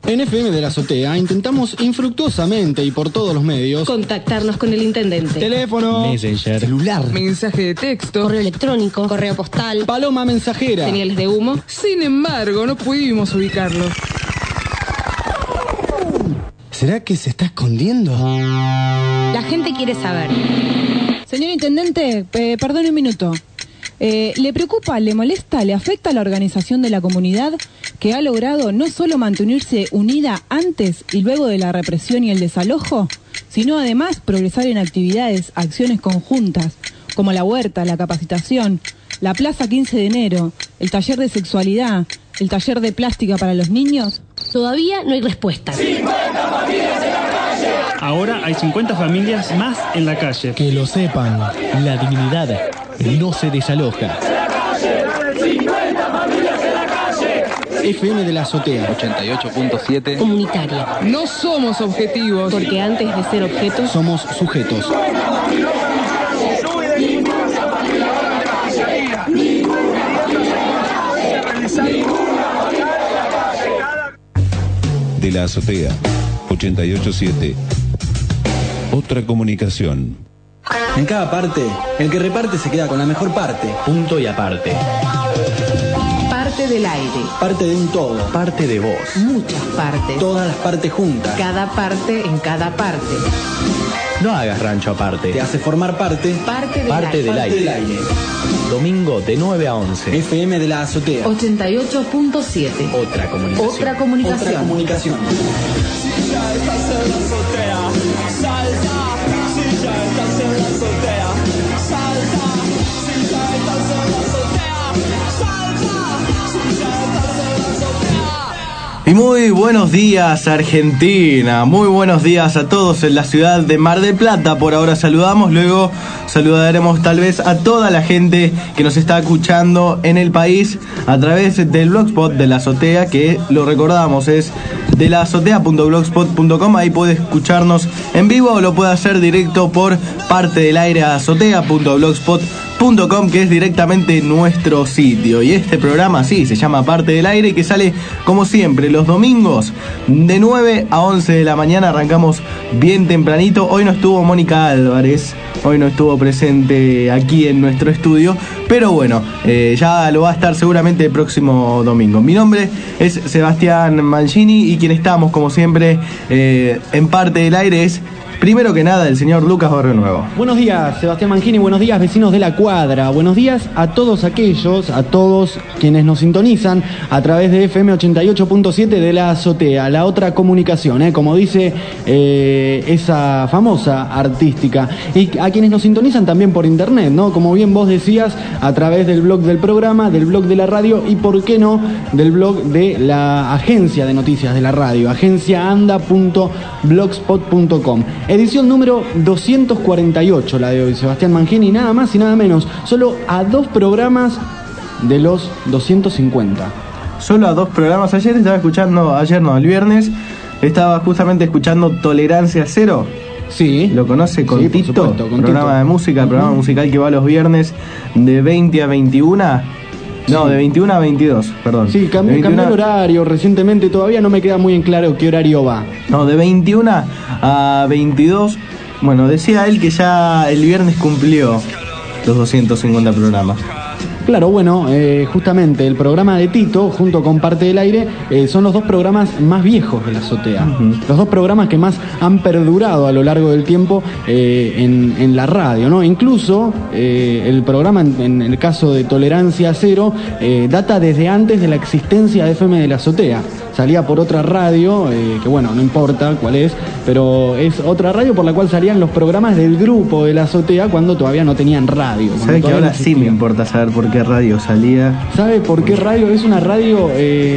En FM de la Azotea intentamos infructuosamente y por todos los medios contactarnos con el intendente. Teléfono, Messenger, celular, mensaje de texto, correo electrónico, correo postal, paloma mensajera, señales de humo. Sin embargo, no pudimos ubicarlo. ¿Será que se está escondiendo? La gente quiere saber. Señor intendente, perdone un minuto. ¿Le preocupa, le molesta, le afecta a la organización de la comunidad que ha logrado no solo mantenerse unida antes y luego de la represión y el desalojo, sino además progresar en actividades, acciones conjuntas, como la huerta, la capacitación, la plaza 15 de enero, el taller de sexualidad, el taller de plástica para los niños? Todavía no hay respuesta. 50 familias en la calle. Ahora hay 50 familias más en la calle. Que lo sepan, la dignidad no se desaloja. En la calle, 50 familias en la calle. FM de la Azotea 88.7 Comunitaria. No somos objetivos. Porque antes de ser objetos, somos sujetos. De la Azotea 88.7. Otra comunicación. En cada parte, el que reparte se queda con la mejor parte. Punto y aparte. parte del aire. Parte de un todo. Parte de vos. Muchas partes. Todas las partes juntas. Cada parte en cada parte. No hagas rancho aparte. Te hace formar parte. Parte del Parte aire. del aire. Del aire. Domingo de 9 a 11. FM de la Azotea. 88.7. Otra comunicación. Otra comunicación. Otra comunicación. Si ya estás en la azotea, salta. Si ya estás en la azotea, salta. Si ya estás en la azotea, salta. Si ya estás en la azotea. Y muy buenos días, Argentina. Muy buenos días a todos en la ciudad de Mar del Plata. Por ahora saludamos, luego saludaremos tal vez a toda la gente que nos está escuchando en el país a través del blogspot de la Azotea, que lo recordamos, es de la azotea.blogspot.com. Ahí puede escucharnos en vivo o lo puede hacer directo por parte del aire a azotea.blogspot.com, que es directamente nuestro sitio. Y este programa sí se llama Parte del Aire, que sale como siempre los domingos de 9 a 11 de la mañana. Arrancamos bien tempranito. Hoy no estuvo Mónica Álvarez, hoy no estuvo presente aquí en nuestro estudio, pero bueno, ya lo va a estar seguramente el próximo domingo. Mi nombre es Sebastián Mancini y quien estamos como siempre en Parte del Aire es, primero que nada, el señor Lucas Barrio Nuevo. Buenos días, Sebastián Mangini, buenos días, vecinos de la cuadra, buenos días a todos aquellos, a todos quienes nos sintonizan a través de FM 88.7 de la Azotea, la otra comunicación, como dice esa famosa artística, y a quienes nos sintonizan también por internet, ¿no? Como bien vos decías, a través del blog del programa, del blog de la radio y, por qué no, del blog de la agencia de noticias de la radio, agenciaanda.blogspot.com. Edición número 248, la de hoy, Sebastián Mangini, nada más y nada menos. Solo a 2 programas de los 250. Solo a 2 programas. El viernes, estaba justamente escuchando Tolerancia Cero. Sí. ¿Lo conoce? Con Sí, por Tito, supuesto, con programa Tito. de música, programa musical que va los viernes de 20 a 21. No, de 21 a 22, perdón. Sí, cambió el horario recientemente, todavía no me queda muy en claro qué horario va. No, de 21 a 22. Bueno, decía él que ya el viernes cumplió los 250 programas. Claro, bueno, justamente el programa de Tito, junto con Parte del Aire, son los 2 programas más viejos de la Azotea. Los 2 programas que más han perdurado a lo largo del tiempo en la radio, ¿no? Incluso el programa, en el caso de Tolerancia Cero, data desde antes de la existencia de FM de la Azotea. Salía por otra radio, que bueno, no importa cuál es, pero es otra radio por la cual salían los programas del grupo de la Azotea cuando todavía no tenían radio. ¿Sabe que ahora sí me importa saber por qué radio salía? ¿Sabe por qué radio? Es una radio,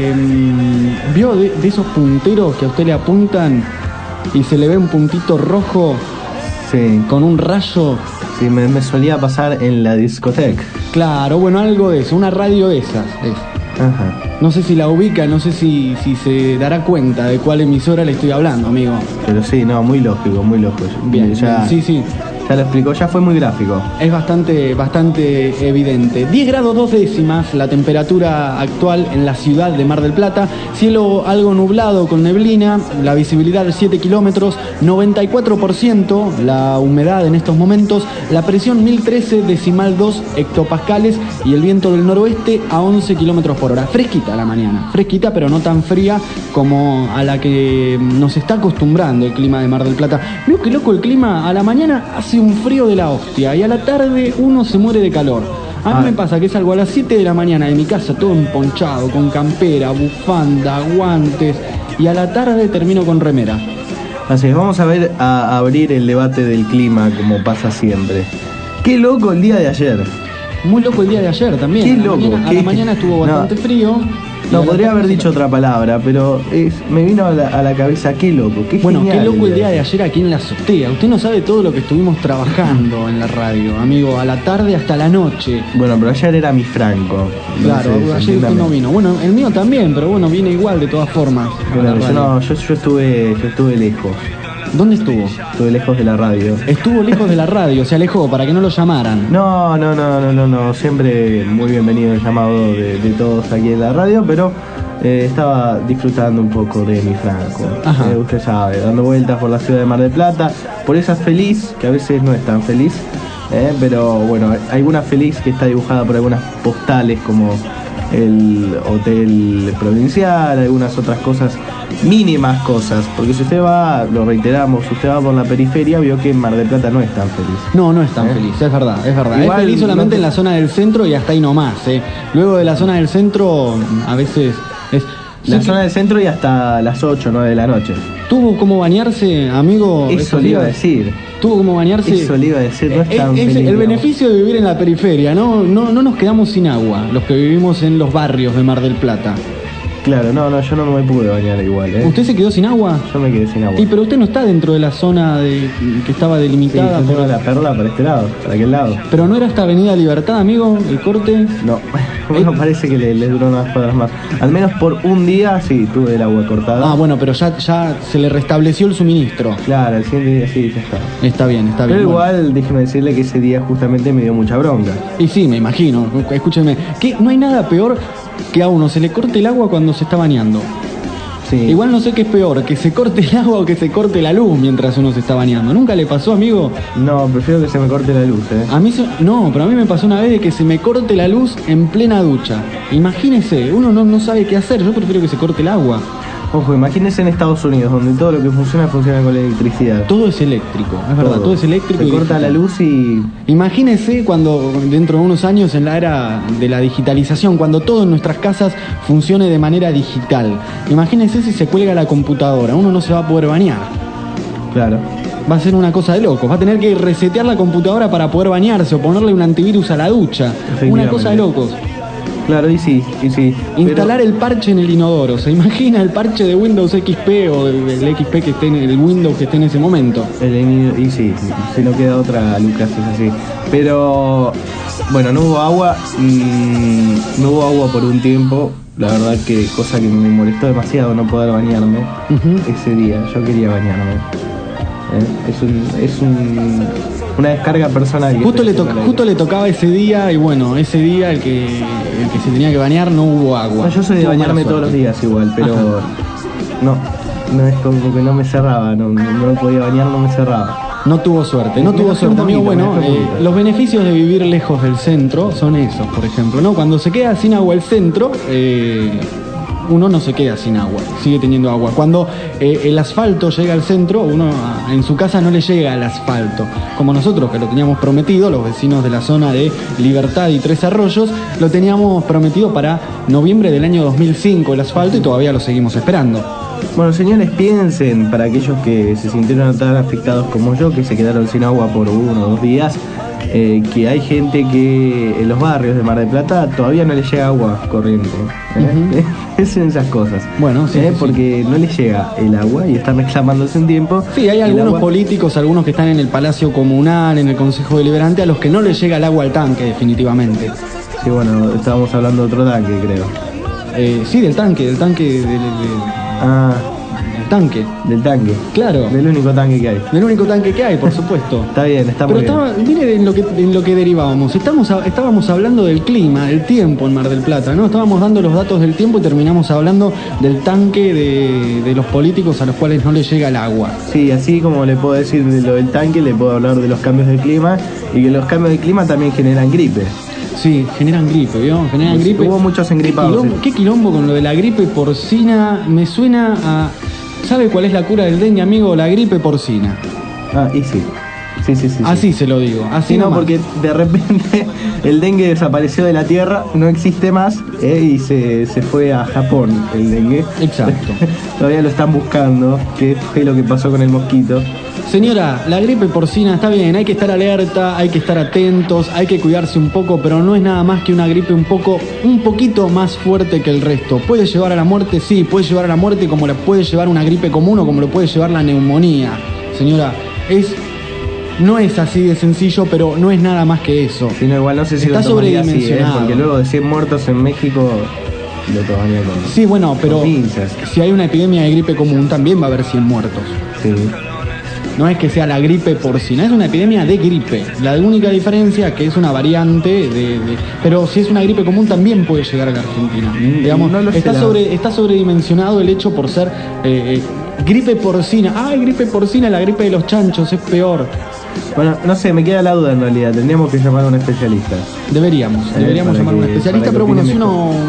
¿vio de esos punteros que a usted le apuntan y se le ve un puntito rojo? Sí. Con un rayo. Sí, me solía pasar en la discoteca. Claro, bueno, algo de eso, una radio de esas. Ajá. No sé si la ubica, no sé si se dará cuenta de cuál emisora le estoy hablando, amigo. Pero sí, no, muy lógico, muy lógico. Bien, ya sí. Ya lo explicó, ya fue muy gráfico. Es bastante evidente. 10 grados 2 décimas la temperatura actual en la ciudad de Mar del Plata. Cielo algo nublado con neblina, la visibilidad de 7 kilómetros, 94% la humedad en estos momentos, la presión 1013,2 hectopascales y el viento del noroeste a 11 kilómetros por hora. Fresquita la mañana, fresquita pero no tan fría como a la que nos está acostumbrando el clima de Mar del Plata. Veo que loco el clima, a la mañana hace un frío de la hostia y a la tarde uno se muere de calor. A mí me pasa que salgo a las 7 de la mañana de mi casa todo emponchado, con campera, bufanda, guantes, y a la tarde termino con remera. Así es, vamos a abrir el debate del clima como pasa siempre. Qué loco el día de ayer. Muy loco el día de ayer también. Qué loco. A la mañana estuvo bastante frío. No, podría haber dicho otra palabra, pero me vino a la cabeza, qué loco, qué bueno, genial. Qué loco el día de ayer aquí en la azotea. Usted no sabe todo lo que estuvimos trabajando en la radio, amigo, a la tarde hasta la noche. Bueno, pero ayer era mi Franco. Claro, ayer usted no vino. Bueno, el mío también, pero bueno, viene igual de todas formas. Bueno, yo estuve lejos. ¿Dónde estuvo? Estuve lejos de la radio. Estuvo lejos de la radio, se alejó para que no lo llamaran. No. Siempre muy bienvenido el llamado de todos aquí en la radio, pero estaba disfrutando un poco de mi Franco. Usted sabe, dando vueltas por la ciudad de Mar del Plata, por esa feliz, que a veces no es tan feliz, pero bueno, hay una feliz que está dibujada por algunas postales como el hotel provincial, algunas otras cosas, mínimas cosas, porque si usted va, lo reiteramos, usted va por la periferia, vio que Mar del Plata no es tan feliz. No es tan feliz, es verdad. Igual, es feliz solamente en la zona del centro y hasta ahí nomás. Luego de la zona del centro, a veces es... La zona del centro y hasta las 8 o 9 de la noche. ¿Tuvo cómo bañarse, amigo? Eso le iba a decir. ¿Tuvo cómo bañarse? Eso le iba a decir, no es tan feliz. El beneficio de vivir en la periferia, no nos quedamos sin agua, los que vivimos en los barrios de Mar del Plata. Claro, yo no me pude bañar igual. ¿Usted se quedó sin agua? Yo me quedé sin agua. Y pero usted no está dentro de la zona que estaba delimitada. Sí, por la Perla para este lado, para aquel lado. Pero no era esta Avenida Libertad, amigo, el corte. No, bueno, parece que le duró unas cuadras más. Al menos por un día sí tuve el agua cortada. Bueno, pero ya se le restableció el suministro. Claro, el siguiente día sí, ya está. Está bien. Pero igual, déjeme decirle que ese día justamente me dio mucha bronca. Y sí, me imagino. Escúcheme, que no hay nada peor que a uno se le corte el agua cuando se está bañando. Sí. Igual no sé qué es peor, que se corte el agua o que se corte la luz mientras uno se está bañando. ¿Nunca le pasó, amigo? No, prefiero que se me corte la luz, A mí pero a mí me pasó una vez de que se me corte la luz en plena ducha. Imagínese, uno no sabe qué hacer, yo prefiero que se corte el agua. Ojo, imagínense en Estados Unidos, donde todo lo que funciona con la electricidad. Todo es eléctrico, es verdad, todo es eléctrico. Se corta la luz y... Imagínese cuando dentro de unos años, en la era de la digitalización, cuando todo en nuestras casas funcione de manera digital. Imagínese si se cuelga la computadora, uno no se va a poder bañar. Claro. Va a ser una cosa de locos, va a tener que resetear la computadora para poder bañarse o ponerle un antivirus a la ducha. Una cosa de locos. Claro, y sí. Instalar el parche en el inodoro. ¿Se imagina el parche de Windows XP o del XP que esté en el Windows que esté en ese momento? Y sí, si no queda otra, Lucas, es así. Pero, bueno, no hubo agua por un tiempo. La verdad que cosa que me molestó demasiado no poder bañarme ese día. Yo quería bañarme. Es una descarga personal. Justo le tocaba ese día y bueno, ese día el que se tenía que bañar no hubo agua. Yo soy de bañarme todos los días igual, pero no es como que no me cerraba, no podía bañar, no me cerraba. No tuvo suerte, amigo. Bueno, los beneficios de vivir lejos del centro son esos, por ejemplo, ¿no? Cuando se queda sin agua el centro, uno no se queda sin agua, sigue teniendo agua. Cuando el asfalto llega al centro, uno en su casa no le llega el asfalto. Como nosotros, que lo teníamos prometido, los vecinos de la zona de Libertad y Tres Arroyos, lo teníamos prometido para noviembre del año 2005 el asfalto y todavía lo seguimos esperando. Bueno, señores, piensen, para aquellos que se sintieron tan afectados como yo, que se quedaron sin agua por 1 o 2 días, que hay gente que en los barrios de Mar del Plata todavía no les llega agua corriente. Piensen esas cosas. Bueno, sí, porque no les llega el agua y están reclamándose un tiempo. Sí, hay algunos políticos, algunos que están en el Palacio Comunal, en el Consejo Deliberante, a los que no les llega el agua al tanque, definitivamente. Sí, bueno, estábamos hablando de otro tanque, creo. Sí, del tanque tanque. Del tanque. Claro. Del único tanque que hay. Del único tanque que hay, por supuesto. Está bien, está Pero muy bien. mire en lo que derivábamos. Estábamos hablando del clima, del tiempo en Mar del Plata, ¿no? Estábamos dando los datos del tiempo y terminamos hablando del tanque de los políticos a los cuales no les llega el agua. Sí, así como le puedo decir de lo del tanque, le puedo hablar de los cambios de clima y que los cambios de clima también generan gripe. Sí, generan gripe, ¿vio? Generan Pues gripe. hubo muchos engripados. ¿Qué quilombo con lo de la gripe porcina? Me suena a... ¿Sabe cuál es la cura del dengue, amigo? La gripe porcina. Ah, y sí. Sí. Así se lo digo. Así Sí, no, nomás. porque de repente el dengue desapareció de la tierra, no existe más, y se fue a Japón el dengue. Exacto. Todavía lo están buscando, qué fue lo que pasó con el mosquito. Señora, la gripe porcina está bien, hay que estar alerta, hay que estar atentos, hay que cuidarse un poco, pero no es nada más que una gripe un poquito más fuerte que el resto. ¿Puede llevar a la muerte? Sí, puede llevar a la muerte como la puede llevar una gripe común o como lo puede llevar la neumonía. Señora, no es así de sencillo, pero no es nada más que eso. Si no, igual no sé si está lo tomaría así, sobredimensionado. porque luego de 100 muertos en México lo tomaría con... Sí, bueno, pero pinzas. si hay una epidemia de gripe común también va a haber 100 muertos. Sí. No es que sea la gripe porcina, es una epidemia de gripe. La única diferencia es que es una variante pero si es una gripe común también puede llegar a la Argentina. Digamos, no lo sé, está sobredimensionado el hecho por ser gripe porcina. Ay, gripe porcina, la gripe de los chanchos es peor. Bueno, no sé, me queda la duda en realidad. Tendríamos que llamar a un especialista. Deberíamos para llamar a un que- especialista, para que pero bueno, si opine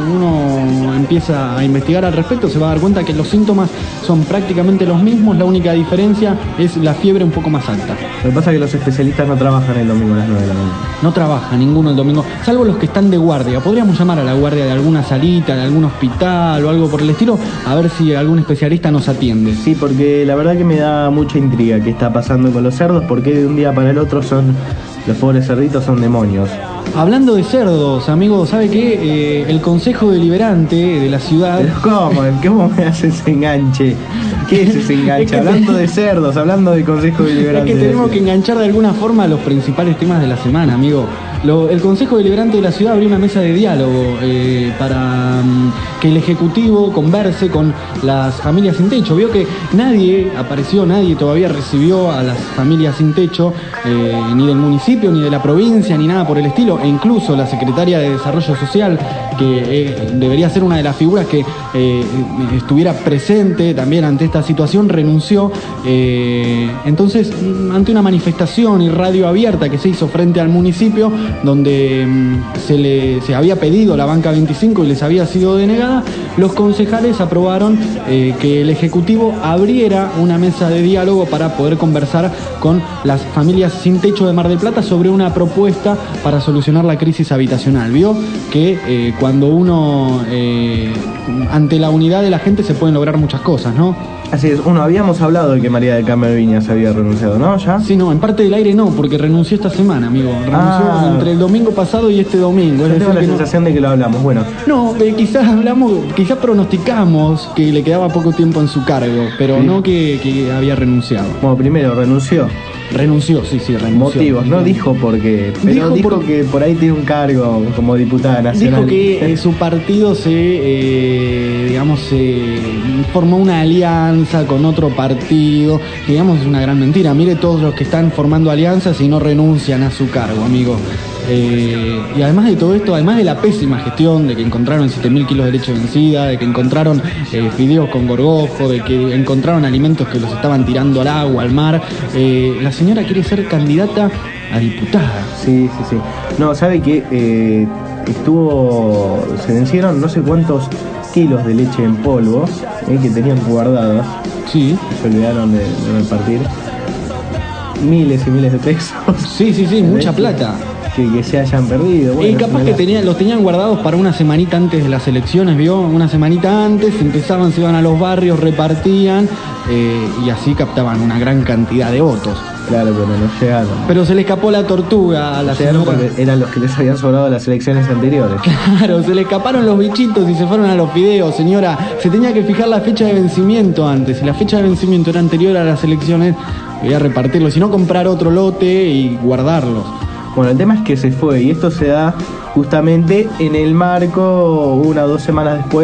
uno empieza a investigar al respecto, se va a dar cuenta que los síntomas son prácticamente los mismos, la única diferencia es la fiebre un poco más alta. Lo que pasa es que los especialistas no trabajan el domingo a las 9 de la mañana. No trabaja ninguno el domingo, salvo los que están de guardia. Podríamos llamar a la guardia de alguna salita, de algún hospital o algo por el estilo, a ver si algún especialista nos atiende. Sí, porque la verdad que me da mucha intriga qué está pasando con los cerdos, porque de un día para el otro los pobres cerditos son demonios. Hablando de cerdos, amigos, ¿sabe qué? El Consejo Deliberante de la ciudad... Pero ¿cómo me hace ese enganche? ¿Qué es ese enganche? Es que hablando de cerdos, hablando de Consejo Deliberante. Es que tenemos que enganchar de alguna forma los principales temas de la semana, amigo. El Consejo Deliberante de la ciudad abrió una mesa de diálogo para que el Ejecutivo converse con las familias sin techo. Vio que nadie todavía recibió a las familias sin techo, ni del municipio, ni de la provincia, ni nada por el estilo. E incluso la Secretaria de Desarrollo Social, que debería ser una de las figuras que estuviera presente también ante esta situación, renunció. Entonces, ante una manifestación y radio abierta que se hizo frente al municipio, donde se había pedido la banca 25 y les había sido denegada, los concejales aprobaron que el Ejecutivo abriera una mesa de diálogo para poder conversar con las familias sin techo de Mar del Plata sobre una propuesta para solucionar la crisis habitacional. Vio que cuando uno ante la unidad de la gente se pueden lograr muchas cosas, ¿no? Así es, habíamos hablado de que María del Carmen Viñas había renunciado, ¿no? ¿Ya? Sí, no, en parte del aire no, porque renunció esta semana, amigo. Renunció entre el domingo pasado y este domingo. Yo tengo la sensación de que lo hablamos, bueno. No, quizás pronosticamos que le quedaba poco tiempo en su cargo, pero Sí. no que había renunciado. Bueno, primero, renunció. Renunció, sí, renunció. Motivos, no dijo por qué, pero dijo que por ahí tiene un cargo como diputada nacional. Dijo que su partido se formó una alianza con otro partido, que digamos es una gran mentira. Mire todos los que están formando alianzas y no renuncian a su cargo, amigo. Y además de todo esto, además de la pésima gestión, de que encontraron 7.000 kilos de leche vencida, de que encontraron fideos con gorgojo, de que encontraron alimentos que los estaban tirando al agua, al mar, la señora quiere ser candidata a diputada. Sí. No, ¿sabe qué? Se vencieron no sé cuántos kilos de leche en polvo que tenían guardadas. Sí. Se olvidaron de repartir. Miles y miles de pesos. Sí, mucha plata. Que se hayan perdido. Bueno, y capaz que los tenían guardados para una semanita antes de las elecciones, ¿vio? Una semanita antes, se iban a los barrios, repartían y así captaban una gran cantidad de votos. Claro, pero no llegaron. Pero se le escapó la tortuga a la señora. Porque eran los que les habían sobrado las elecciones anteriores. Claro, se le escaparon los bichitos y se fueron a los fideos, señora. Se tenía que fijar la fecha de vencimiento antes. Si la fecha de vencimiento era anterior a las elecciones, voy a repartirlo. Si no, comprar otro lote y guardarlos. Bueno, el tema es que se fue y esto se da justamente en el marco, 1 o 2 semanas después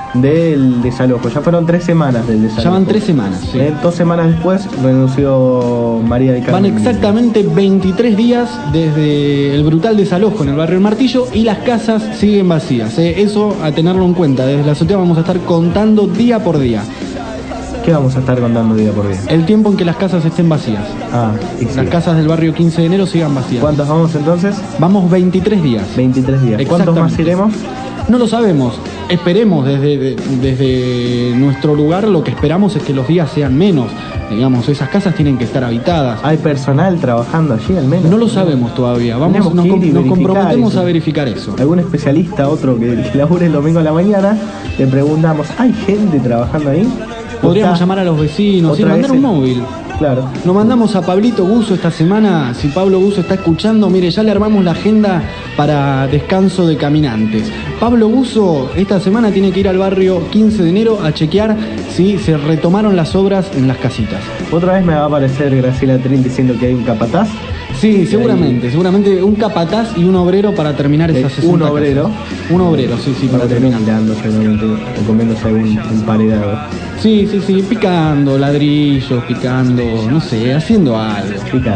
del desalojo. Ya fueron 3 semanas del desalojo. Ya van 3 semanas, sí. 2 semanas después renunció María del Carmen. Van exactamente 23 días desde el brutal desalojo en el barrio El Martillo y las casas siguen vacías. Eso a tenerlo en cuenta. Desde la azotea vamos a estar contando día por día. ¿Qué vamos a estar contando día por día? El tiempo en que las casas estén vacías. Y las casas del barrio 15 de enero sigan vacías. ¿Cuántas vamos entonces? Vamos 23 días. 23 días. ¿Cuántos más iremos? No lo sabemos. Esperemos desde nuestro lugar, lo que esperamos es que los días sean menos. Digamos, esas casas tienen que estar habitadas. ¿Hay personal trabajando allí al menos? No lo sabemos todavía. Nos comprometemos a verificar eso. Algún especialista, otro que labure el domingo a la mañana, le preguntamos, ¿hay gente trabajando ahí? Podríamos llamar a los vecinos y mandar un móvil. Claro. Nos mandamos a Pablito Guso esta semana. Si Pablo Guso está escuchando, mire, ya le armamos la agenda para descanso de caminantes. Pablo Guso esta semana tiene que ir al barrio 15 de enero a chequear si se retomaron las obras en las casitas. ¿Otra vez me va a aparecer Graciela Trin diciendo que hay un capataz? Sí, seguramente un capataz y un obrero para terminar esas 60 ¿Un obrero? Casas. Un obrero, sí, para terminar. O comiéndose un emparedado. Sí, picando ladrillos, picando, no sé, haciendo algo.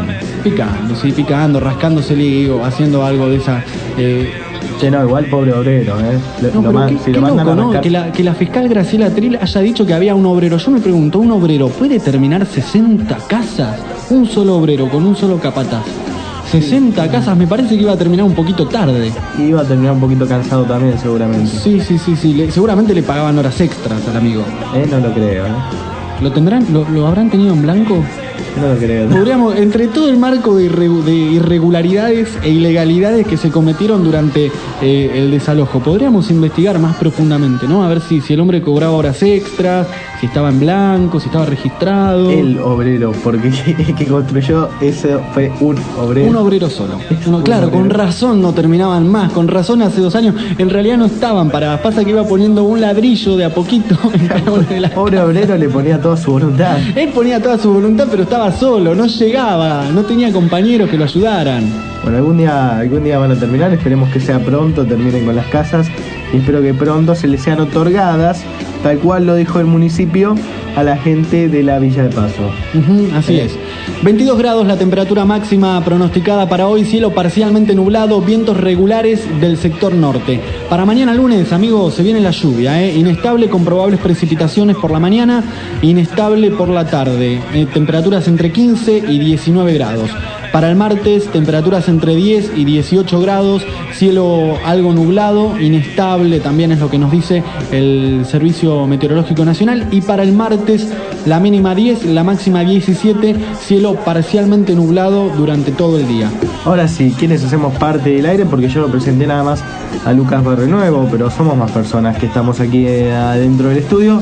Picando, rascándose el higo, haciendo algo de esa... no, igual pobre obrero, Qué loco, ¿no? Que la fiscal Graciela Trill haya dicho que había un obrero. Yo me pregunto, ¿un obrero puede terminar 60 casas? Un solo obrero con un solo capataz. 60 casas, me parece que iba a terminar un poquito tarde. Iba a terminar un poquito cansado también, seguramente. Sí. Seguramente le pagaban horas extras al amigo. No lo creo, ¿Lo tendrán? ¿Lo habrán tenido en blanco? No lo creo. Podríamos, entre todo el marco de irregularidades e ilegalidades que se cometieron durante el desalojo, podríamos investigar más profundamente, ¿no? A ver si el hombre cobraba horas extras, si estaba en blanco, si estaba registrado. El obrero, porque el que construyó eso fue un obrero. Un obrero solo. Claro, con razón no terminaban más, con razón hace 2 años. En realidad no estaban paradas. Pasa que iba poniendo un ladrillo de a poquito en cada una de las... Pobre obrero le ponía toda su voluntad. Él ponía toda su voluntad, pero estaba solo, no llegaba, no tenía compañeros que lo ayudaran. Bueno, algún día van a terminar, esperemos que sea pronto, terminen con las casas y espero que pronto se les sean otorgadas, tal cual lo dijo el municipio, a la gente de la Villa de Paso. Así es. 22 grados la temperatura máxima pronosticada para hoy, cielo parcialmente nublado, vientos regulares del sector norte. Para mañana lunes, amigos, se viene la lluvia, inestable con probables precipitaciones por la mañana, inestable por la tarde, temperaturas entre 15 y 19 grados. Para el martes, temperaturas entre 10 y 18 grados, cielo algo nublado, inestable, también es lo que nos dice el Servicio Meteorológico Nacional. Y para el martes, la mínima 10, la máxima 17, cielo parcialmente nublado durante todo el día. Ahora sí, ¿quiénes hacemos parte del aire? Porque yo lo presenté nada más a Lucas Barrenuevo, pero somos más personas que estamos aquí adentro del estudio.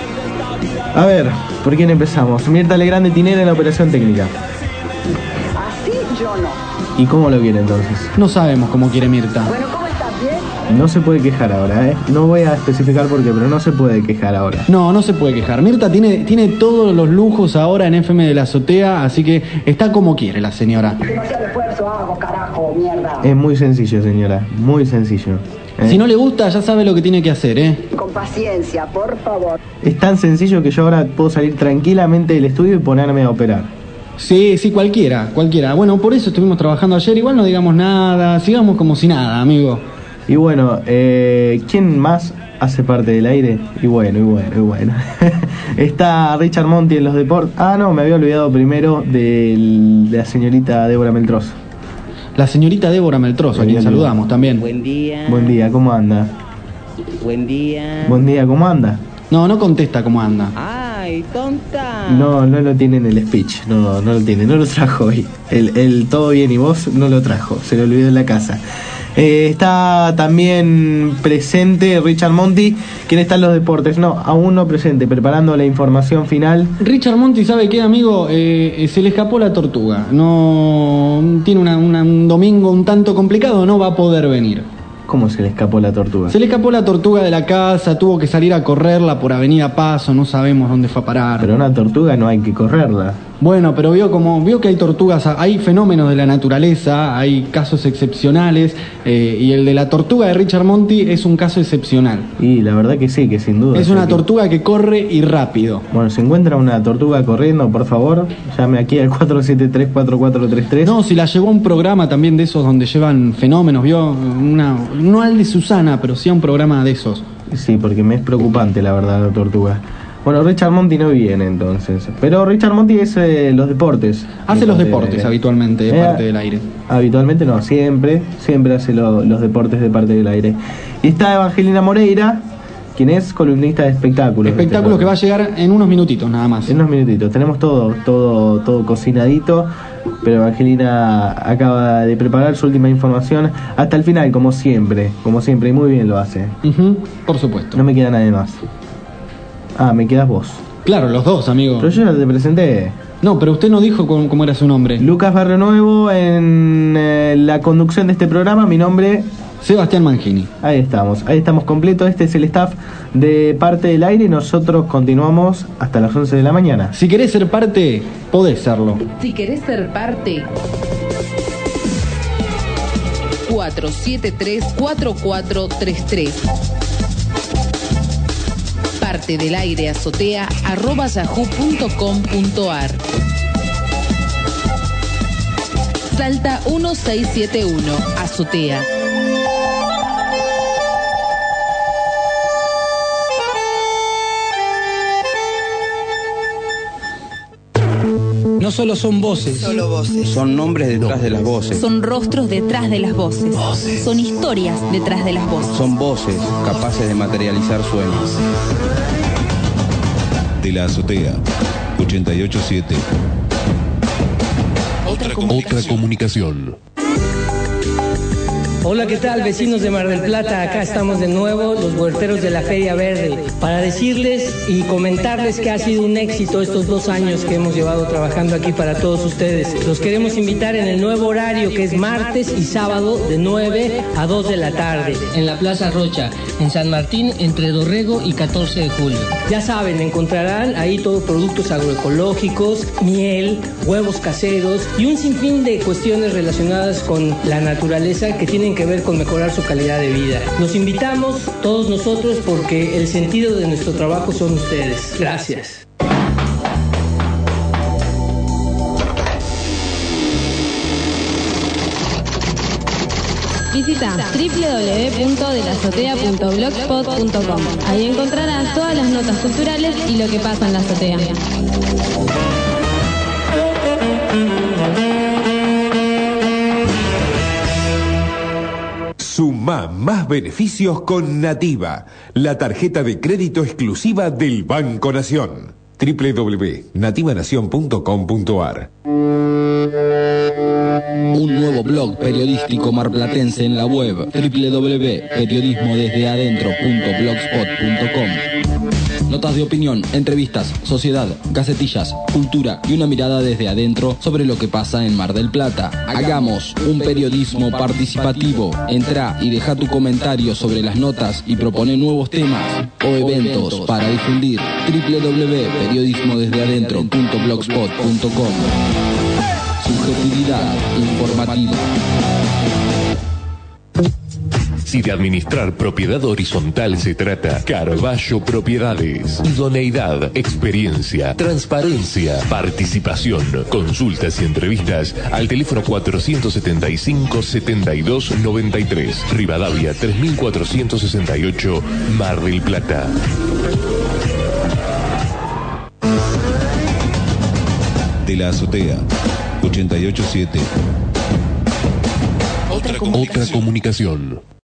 A ver, ¿por quién empezamos? Mirta Legrand de Tinera en la operación técnica. ¿Y cómo lo quiere entonces? No sabemos cómo quiere Mirta. Bueno, ¿cómo estás? ¿Bien? No se puede quejar ahora, No voy a especificar por qué, pero no se puede quejar ahora. No se puede quejar. Mirta tiene todos los lujos ahora en FM de la Azotea, así que está como quiere la señora. Demasiado esfuerzo hago, carajo, mierda. Es muy sencillo, señora, muy sencillo. Si no le gusta, ya sabe lo que tiene que hacer, Con paciencia, por favor. Es tan sencillo que yo ahora puedo salir tranquilamente del estudio y ponerme a operar. Sí, cualquiera. Bueno, por eso estuvimos trabajando ayer. Igual no digamos nada, sigamos como si nada, amigo. Y bueno, ¿quién más hace parte del aire? Y bueno. Está Richard Monti en los deportes. No, me había olvidado primero de la señorita Débora Meltroso. La señorita Débora Meltroso, a quien saludamos también. Buen día. Buen día, ¿cómo anda? Buen día. Buen día, ¿cómo anda? No contesta cómo anda. Ay, tonta. No lo tiene en el speech, no lo tiene, no lo trajo hoy. El todo bien y vos no lo trajo, se lo olvidó en la casa. Está también presente Richard Monti, quien está en los deportes. No, aún no presente, preparando la información final. Richard Monti, ¿sabe qué, amigo? Se le escapó la tortuga. No tiene un domingo un tanto complicado, no va a poder venir. ¿Cómo se le escapó la tortuga? Se le escapó la tortuga de la casa, tuvo que salir a correrla por Avenida Paso, no sabemos dónde fue a parar. Pero una tortuga no hay que correrla. Bueno, pero vio que hay tortugas, hay fenómenos de la naturaleza, hay casos excepcionales, y el de la tortuga de Richard Monti es un caso excepcional. Y la verdad que sí, que sin duda. Es una tortuga que corre y rápido. Bueno, si encuentra una tortuga corriendo, por favor, llame aquí al 473-4433. No, si la llevó a un programa también de esos donde llevan fenómenos, vio, no al de Susana, pero sí a un programa de esos. Sí, porque me es preocupante la verdad la tortuga. Bueno, Richard Monti no viene entonces. Pero Richard Monti es los deportes. Hace los deportes habitualmente de parte del aire. Habitualmente no, siempre hace los deportes de parte del aire. Y está Evangelina Moreira, quien es columnista de espectáculos. Espectáculos que va a llegar en unos minutitos nada más. En unos minutitos. Tenemos todo cocinadito. Pero Evangelina acaba de preparar su última información hasta el final, como siempre, y muy bien lo hace. Por supuesto. No me queda nadie más. Ah, me quedas vos. Claro, los dos, amigo. Pero yo ya te presenté. No, pero usted no dijo cómo era su nombre. Lucas Barrio Nuevo en la conducción de este programa. Mi nombre... Sebastián Mangini. Ahí estamos completos. Este es el staff de Parte del Aire y nosotros continuamos hasta las 11 de la mañana. Si querés ser parte, podés serlo. Si querés ser parte, 473-4433. Parte del Aire Azotea @yahoo.com.ar. Salta 1671, Azotea. No solo son voces. Solo voces. Son nombres detrás de las voces. Son rostros detrás de las voces. Son historias detrás de las voces. Son voces capaces de materializar sueños. De la azotea, 88.7. Otra comunicación. Hola, ¿qué tal, vecinos de Mar del Plata? Acá estamos de nuevo, los huerteros de la Feria Verde, para decirles y comentarles que ha sido un éxito estos 2 años que hemos llevado trabajando aquí para todos ustedes. Los queremos invitar en el nuevo horario, que es martes y sábado de 9 a 2 de la tarde, en la Plaza Rocha, en San Martín, entre Dorrego y 14 de julio. Ya saben, encontrarán ahí todos productos agroecológicos, miel, huevos caseros y un sinfín de cuestiones relacionadas con la naturaleza que tienen que ver con mejorar su calidad de vida. Los invitamos todos nosotros porque el sentido de nuestro trabajo son ustedes. Gracias. Visita www.delazotea.blogspot.com. Ahí encontrarás todas las notas culturales y lo que pasa en la azotea. Suma más beneficios con Nativa, la tarjeta de crédito exclusiva del Banco Nación. www.nativanacion.com.ar. Un nuevo blog periodístico marplatense en la web www.periodismodesdeadentro.blogspot.com. Notas de opinión, entrevistas, sociedad, gacetillas, cultura y una mirada desde adentro sobre lo que pasa en Mar del Plata. Hagamos un periodismo participativo. Entra y deja tu comentario sobre las notas y propone nuevos temas o eventos para difundir. www.periodismodesdeadentro.blogspot.com. Subjetividad informativa. Si de administrar propiedad horizontal se trata, Carballo Propiedades. Idoneidad, experiencia, transparencia, participación. Consultas y entrevistas al teléfono 475-7293. Rivadavia 3468, Mar del Plata. De la azotea, 88.7. Otra comunicación.